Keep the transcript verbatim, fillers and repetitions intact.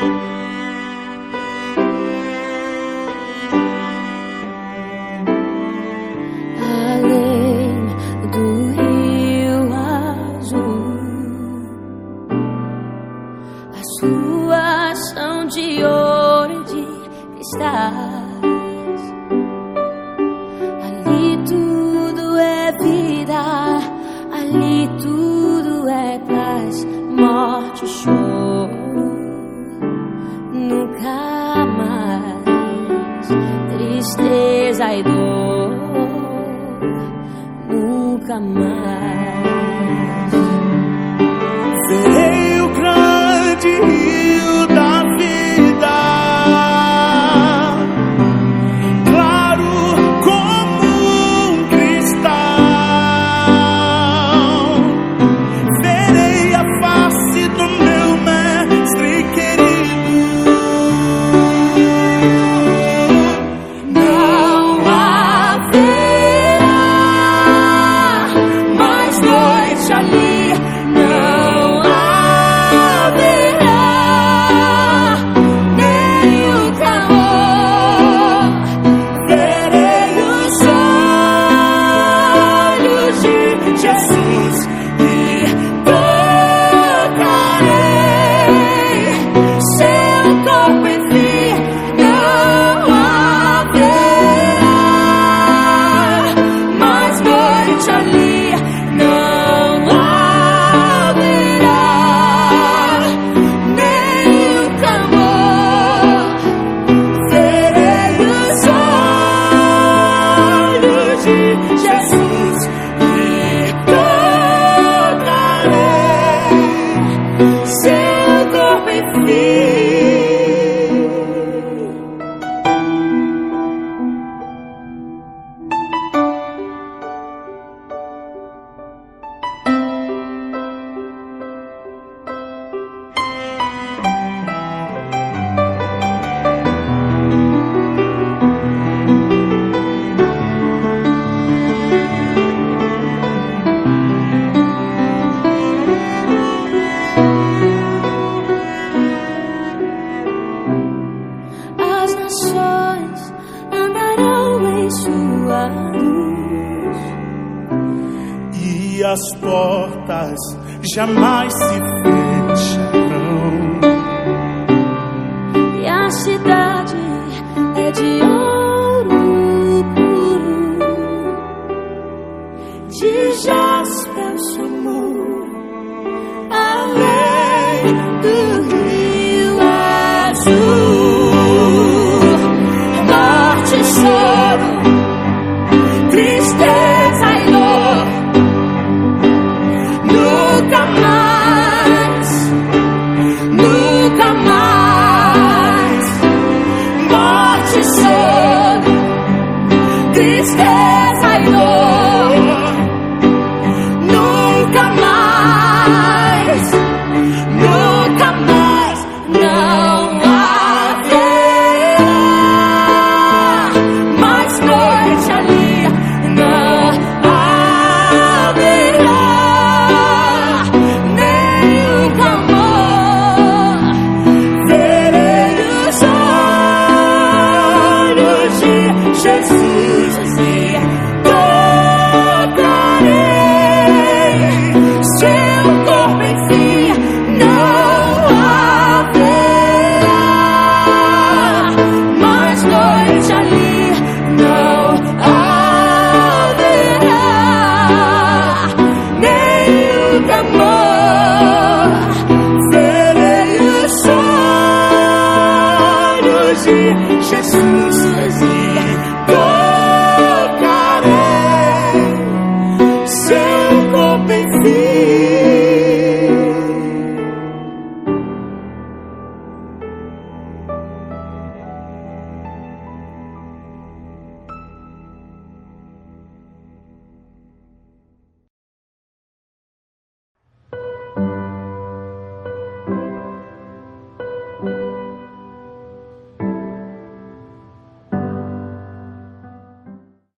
Ruas são de ouro e de cristais. Ali tudo é vida, ali tudo é paz, morte e choro. Nunca mais tristeza e dor, nunca mais. Verei o grande rio da vida, claro como um cristal. Verei a face do meu mestre querido. Não haverá mais noite ali. E as portas jamais se fecharão. E a cidade é de ouro puro, de jaspe o seu amor, além do rio azul. Morte e choro, tristeza e dor, nunca mais, nunca mais. Morte e choro, tristeza e dor, nunca mais, nunca mais. Não haverá mais noite ali, não haverá nenhum amor. Verei os olhos de Jesus e tocarei seu corpo, enfim. Não haverá mais noite ali, não haverá nenhum amor. Verei os olhos de Jesus e tocarei seu corpo, enfim.